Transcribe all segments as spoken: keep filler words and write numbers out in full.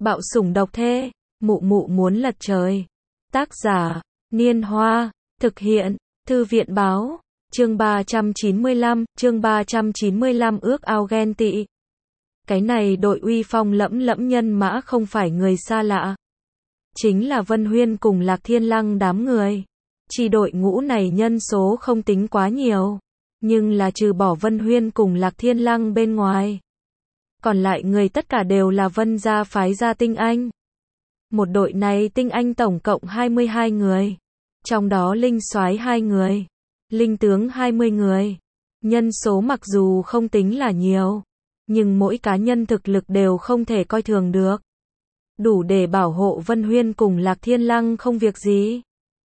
Bạo sủng độc thê, mụ mụ muốn lật trời. Tác giả, Niên Hoa, thực hiện, Thư viện Báo, chương ba trăm chín mươi lăm, chương ba trăm chín mươi lăm ước ao ghen tị. Cái này đội uy phong lẫm lẫm nhân mã không phải người xa lạ. Chính là Vân Huyên cùng Lạc Thiên Lăng đám người. Chỉ đội ngũ này nhân số không tính quá nhiều. Nhưng là trừ bỏ Vân Huyên cùng Lạc Thiên Lăng bên ngoài. Còn lại người tất cả đều là Vân gia phái gia tinh anh. Một đội này tinh anh tổng cộng hai mươi hai người. Trong đó linh soái hai người. Linh tướng hai mươi người. Nhân số mặc dù không tính là nhiều. Nhưng mỗi cá nhân thực lực đều không thể coi thường được. Đủ để bảo hộ Vân Huyên cùng Lạc Thiên Lăng không việc gì.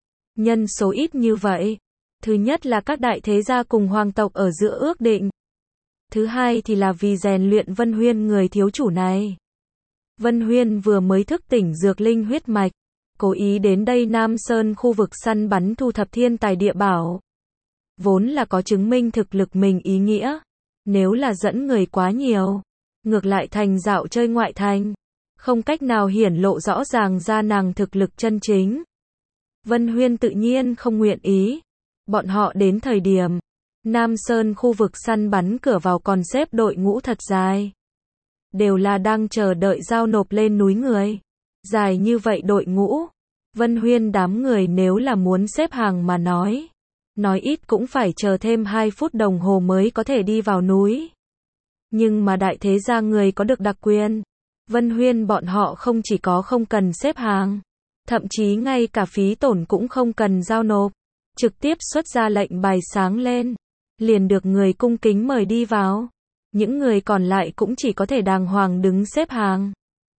Nhân số ít như vậy. Thứ nhất là các đại thế gia cùng hoàng tộc ở giữa ước định. Thứ hai thì là vì rèn luyện Vân Huyên người thiếu chủ này. Vân Huyên vừa mới thức tỉnh dược linh huyết mạch. Cố ý đến đây Nam Sơn khu vực săn bắn thu thập thiên tài địa bảo. Vốn là có chứng minh thực lực mình ý nghĩa. Nếu là dẫn người quá nhiều. Ngược lại thành dạo chơi ngoại thành. Không cách nào hiển lộ rõ ràng ra nàng thực lực chân chính. Vân Huyên tự nhiên không nguyện ý. Bọn họ đến thời điểm. Nam Sơn khu vực săn bắn cửa vào còn xếp đội ngũ thật dài. Đều là đang chờ đợi giao nộp lên núi người. Dài như vậy đội ngũ. Vân Huyên đám người nếu là muốn xếp hàng mà nói. Nói ít cũng phải chờ thêm hai phút đồng hồ mới có thể đi vào núi. Nhưng mà đại thế gia người có được đặc quyền. Vân Huyên bọn họ không chỉ có không cần xếp hàng. Thậm chí ngay cả phí tổn cũng không cần giao nộp. Trực tiếp xuất ra lệnh bài sáng lên. Liền được người cung kính mời đi vào. Những người còn lại cũng chỉ có thể đàng hoàng đứng xếp hàng.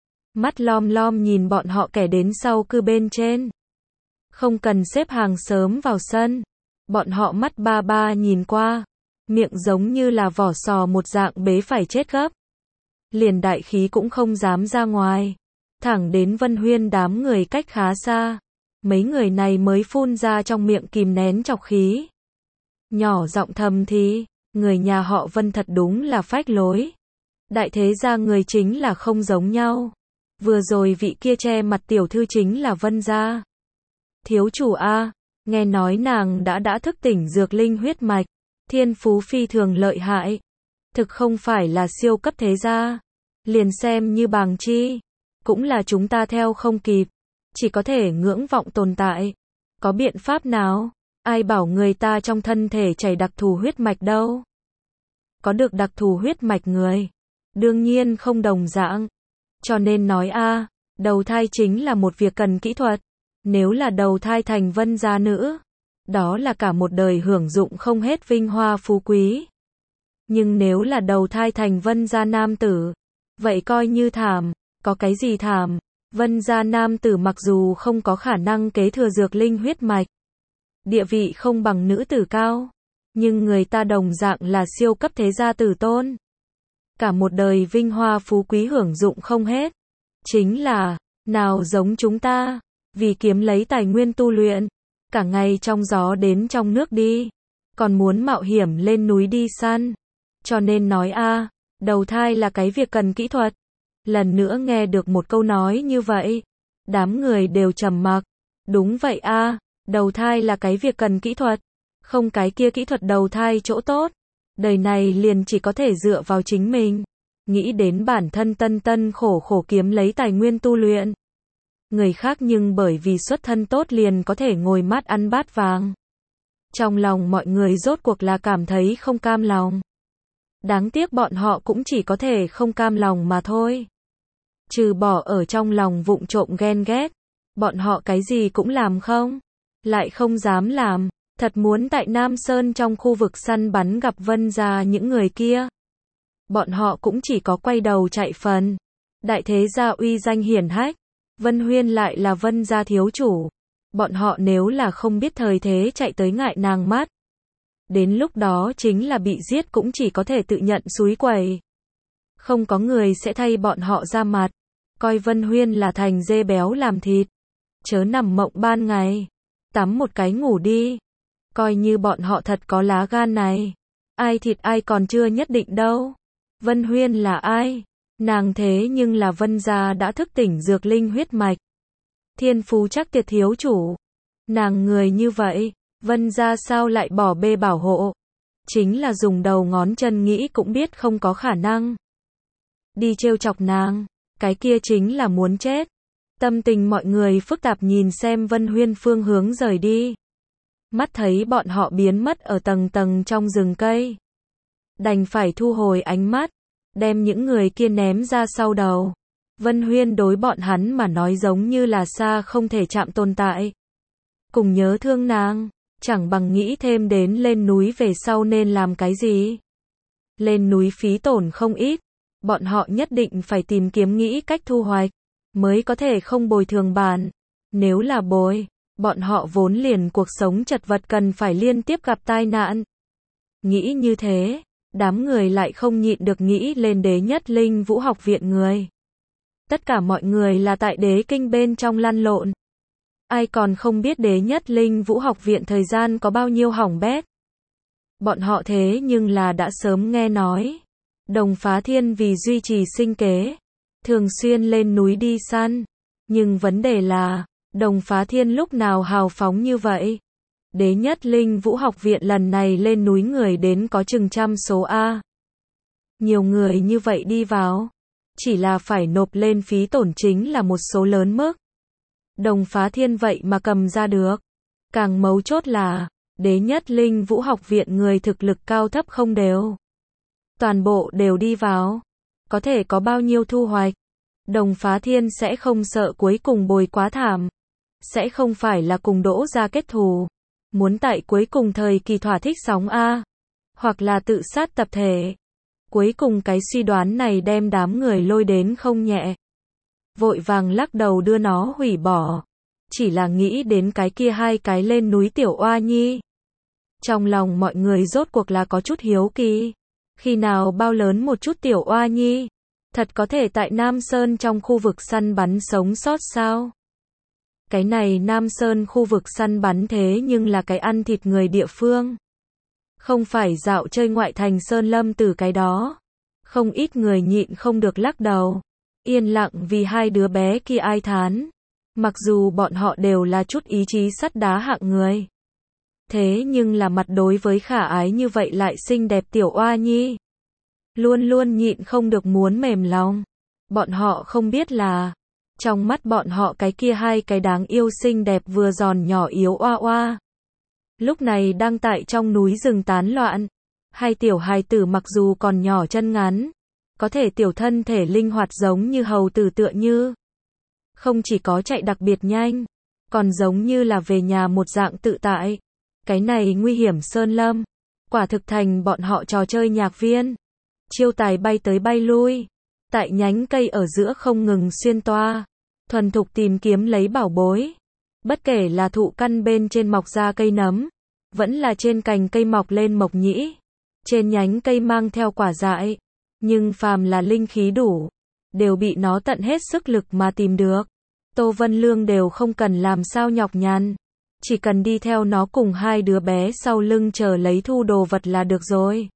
Mắt lom lom nhìn bọn họ kẻ đến sau cư bên trên. Không cần xếp hàng sớm vào sân. Bọn họ mắt ba ba nhìn qua. Miệng giống như là vỏ sò một dạng bế phải chết gấp. Liền đại khí cũng không dám ra ngoài. Thẳng đến Vân Huyên đám người cách khá xa. Mấy người này mới phun ra trong miệng kìm nén chọc khí. Nhỏ giọng thầm thì, người nhà họ Vân thật đúng là phách lối. Đại thế gia người chính là không giống nhau. Vừa rồi vị kia che mặt tiểu thư chính là Vân gia. Thiếu chủ A, nghe nói nàng đã đã thức tỉnh dược linh huyết mạch. Thiên phú phi thường lợi hại. Thực không phải là siêu cấp thế gia. Liền xem như bàng chi. Cũng là chúng ta theo không kịp. Chỉ có thể ngưỡng vọng tồn tại. Có biện pháp nào? Ai bảo người ta trong thân thể chảy đặc thù huyết mạch đâu? Có được đặc thù huyết mạch người. Đương nhiên không đồng dạng. Cho nên nói a, đầu thai chính là một việc cần kỹ thuật. Nếu là đầu thai thành Vân gia nữ. Đó là cả một đời hưởng dụng không hết vinh hoa phú quý. Nhưng nếu là đầu thai thành Vân gia nam tử. Vậy coi như thảm. Có cái gì thảm? Vân gia nam tử mặc dù không có khả năng kế thừa dược linh huyết mạch. Địa vị không bằng nữ tử cao. Nhưng người ta đồng dạng là siêu cấp thế gia tử tôn. Cả một đời vinh hoa phú quý hưởng dụng không hết. Chính là, nào giống chúng ta. Vì kiếm lấy tài nguyên tu luyện. Cả ngày trong gió đến trong nước đi. Còn muốn mạo hiểm lên núi đi săn. Cho nên nói a, đầu thai là cái việc cần kỹ thuật. Lần nữa nghe được một câu nói như vậy. Đám người đều trầm mặc. Đúng vậy a, đầu thai là cái việc cần kỹ thuật. Không cái kia kỹ thuật đầu thai chỗ tốt. Đời này liền chỉ có thể dựa vào chính mình. Nghĩ đến bản thân tân tân khổ khổ kiếm lấy tài nguyên tu luyện. Người khác nhưng bởi vì xuất thân tốt liền có thể ngồi mát ăn bát vàng. Trong lòng mọi người rốt cuộc là cảm thấy không cam lòng. Đáng tiếc bọn họ cũng chỉ có thể không cam lòng mà thôi. Trừ bỏ ở trong lòng vụng trộm ghen ghét. Bọn họ cái gì cũng làm không. Lại không dám làm. Thật muốn tại Nam Sơn trong khu vực săn bắn gặp Vân gia những người kia. Bọn họ cũng chỉ có quay đầu chạy phần. Đại thế gia uy danh hiển hách. Vân Huyên lại là Vân gia thiếu chủ. Bọn họ nếu là không biết thời thế chạy tới ngại nàng mắt. Đến lúc đó chính là bị giết cũng chỉ có thể tự nhận xúi quẩy. Không có người sẽ thay bọn họ ra mặt. Coi Vân Huyên là thành dê béo làm thịt. Chớ nằm mộng ban ngày. Tắm một cái ngủ đi. Coi như bọn họ thật có lá gan này. Ai thịt ai còn chưa nhất định đâu. Vân Huyên là ai? Nàng thế nhưng là Vân gia đã thức tỉnh dược linh huyết mạch. Thiên phú chắc tuyệt thiếu chủ. Nàng người như vậy, Vân gia sao lại bỏ bê bảo hộ? Chính là dùng đầu ngón chân nghĩ cũng biết không có khả năng. Đi trêu chọc nàng, cái kia chính là muốn chết. Tâm tình mọi người phức tạp nhìn xem Vân Huyên phương hướng rời đi. Mắt thấy bọn họ biến mất ở tầng tầng trong rừng cây. Đành phải thu hồi ánh mắt, đem những người kia ném ra sau đầu. Vân Huyên đối bọn hắn mà nói giống như là xa không thể chạm tồn tại. Cùng nhớ thương nàng, chẳng bằng nghĩ thêm đến lên núi về sau nên làm cái gì. Lên núi phí tổn không ít, bọn họ nhất định phải tìm kiếm nghĩ cách thu hoạch, mới có thể không bồi thường bản. Nếu là bồi, bọn họ vốn liền cuộc sống chật vật cần phải liên tiếp gặp tai nạn. Nghĩ như thế, đám người lại không nhịn được nghĩ lên Đế Nhất Linh Vũ học viện người. Tất cả mọi người là tại đế kinh bên trong lăn lộn. Ai còn không biết Đế Nhất Linh Vũ học viện thời gian có bao nhiêu hỏng bét. Bọn họ thế nhưng là đã sớm nghe nói. Đồng Phá Thiên vì duy trì sinh kế, thường xuyên lên núi đi săn. Nhưng vấn đề là, Đồng Phá Thiên lúc nào hào phóng như vậy? Đế Nhất Linh Vũ học viện lần này lên núi người đến có chừng trăm số A. Nhiều người như vậy đi vào, chỉ là phải nộp lên phí tổn chính là một số lớn mức. Đồng Phá Thiên vậy mà cầm ra được. Càng mấu chốt là, Đế Nhất Linh Vũ học viện người thực lực cao thấp không đều. Toàn bộ đều đi vào. Có thể có bao nhiêu thu hoạch. Đồng Phá Thiên sẽ không sợ cuối cùng bồi quá thảm. Sẽ không phải là cùng Đỗ gia kết thù. Muốn tại cuối cùng thời kỳ thỏa thích sóng A. Hoặc là tự sát tập thể. Cuối cùng cái suy đoán này đem đám người lôi đến không nhẹ. Vội vàng lắc đầu đưa nó hủy bỏ. Chỉ là nghĩ đến cái kia hai cái lên núi tiểu oa nhi. Trong lòng mọi người rốt cuộc là có chút hiếu kỳ. Khi nào bao lớn một chút tiểu oa nhi, thật có thể tại Nam Sơn trong khu vực săn bắn sống sót sao? Cái này Nam Sơn khu vực săn bắn thế nhưng là cái ăn thịt người địa phương. Không phải dạo chơi ngoại thành Sơn Lâm từ cái đó. Không ít người nhịn không được lắc đầu. Yên lặng vì hai đứa bé kia ai thán. Mặc dù bọn họ đều là chút ý chí sắt đá hạng người. Thế nhưng là mặt đối với khả ái như vậy lại xinh đẹp tiểu oa nhi. Luôn luôn nhịn không được muốn mềm lòng. Bọn họ không biết là, trong mắt bọn họ cái kia hai cái đáng yêu xinh đẹp vừa giòn nhỏ yếu oa oa. Lúc này đang tại trong núi rừng tán loạn. Hai tiểu hài tử mặc dù còn nhỏ chân ngắn, có thể tiểu thân thể linh hoạt giống như hầu tử tựa như. Không chỉ có chạy đặc biệt nhanh, còn giống như là về nhà một dạng tự tại. Cái này nguy hiểm sơn lâm, quả thực thành bọn họ trò chơi nhạc viên. Chiêu tài bay tới bay lui, tại nhánh cây ở giữa không ngừng xuyên toa, thuần thục tìm kiếm lấy bảo bối. Bất kể là thụ căn bên trên mọc ra cây nấm, vẫn là trên cành cây mọc lên mộc nhĩ, trên nhánh cây mang theo quả dại, nhưng phàm là linh khí đủ, đều bị nó tận hết sức lực mà tìm được. Tô Vân Lương đều không cần làm sao nhọc nhằn, chỉ cần đi theo nó cùng hai đứa bé sau lưng chờ lấy thu đồ vật là được rồi.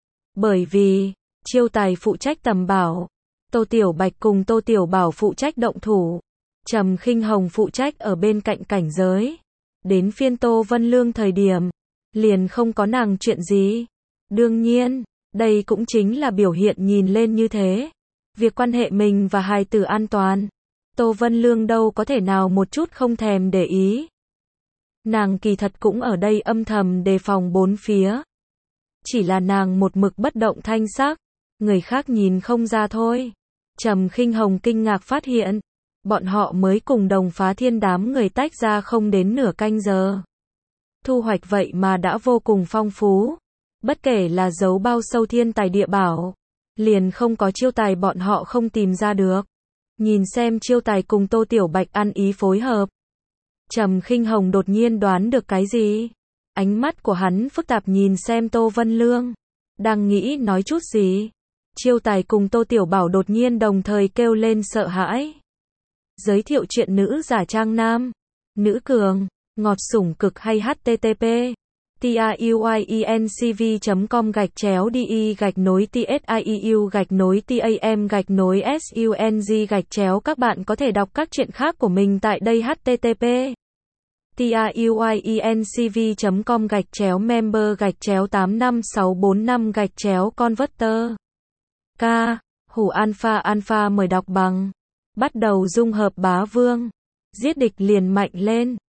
Bởi vì, Chiêu Tài phụ trách tầm bảo, Tô Tiểu Bạch cùng Tô Tiểu Bảo phụ trách động thủ, Trầm Khinh Hồng phụ trách ở bên cạnh cảnh giới. Đến phiên Tô Vân Lương thời điểm, liền không có nàng chuyện gì. Đương nhiên, đây cũng chính là biểu hiện nhìn lên như thế. Việc quan hệ mình và hài tử an toàn, Tô Vân Lương đâu có thể nào một chút không thèm để ý. Nàng kỳ thật cũng ở đây âm thầm đề phòng bốn phía. Chỉ là nàng một mực bất động thanh sắc, người khác nhìn không ra thôi. Trầm Khinh Hồng kinh ngạc phát hiện, bọn họ mới cùng Đồng Phá Thiên đám người tách ra không đến nửa canh giờ. Thu hoạch vậy mà đã vô cùng phong phú. Bất kể là giấu bao sâu thiên tài địa bảo, liền không có Chiêu Tài bọn họ không tìm ra được. Nhìn xem Chiêu Tài cùng Tô Tiểu Bạch ăn ý phối hợp. Trầm Khinh Hồng đột nhiên đoán được cái gì. Ánh mắt của hắn phức tạp nhìn xem Tô Vân Lương. Đang nghĩ nói chút gì. Chiêu Tài cùng Tô Tiểu Bảo đột nhiên đồng thời kêu lên sợ hãi. Giới thiệu chuyện nữ giả trang nam, nữ cường, ngọt sủng cực hay hát tê tê pê tiuyuyencv chấm com gạch chéo de gạch nối tsiu gạch nối tam gạch nối sung gạch chéo. Các bạn có thể đọc các truyện khác của mình tại đây. http tiuyuyencv chấm com gạch chéo member gạch chéo tám năm sáu bốn năm gạch chéo converter. K. Hủ alpha alpha mời đọc bằng. Bắt đầu dung hợp bá vương. Giết địch liền mạnh lên.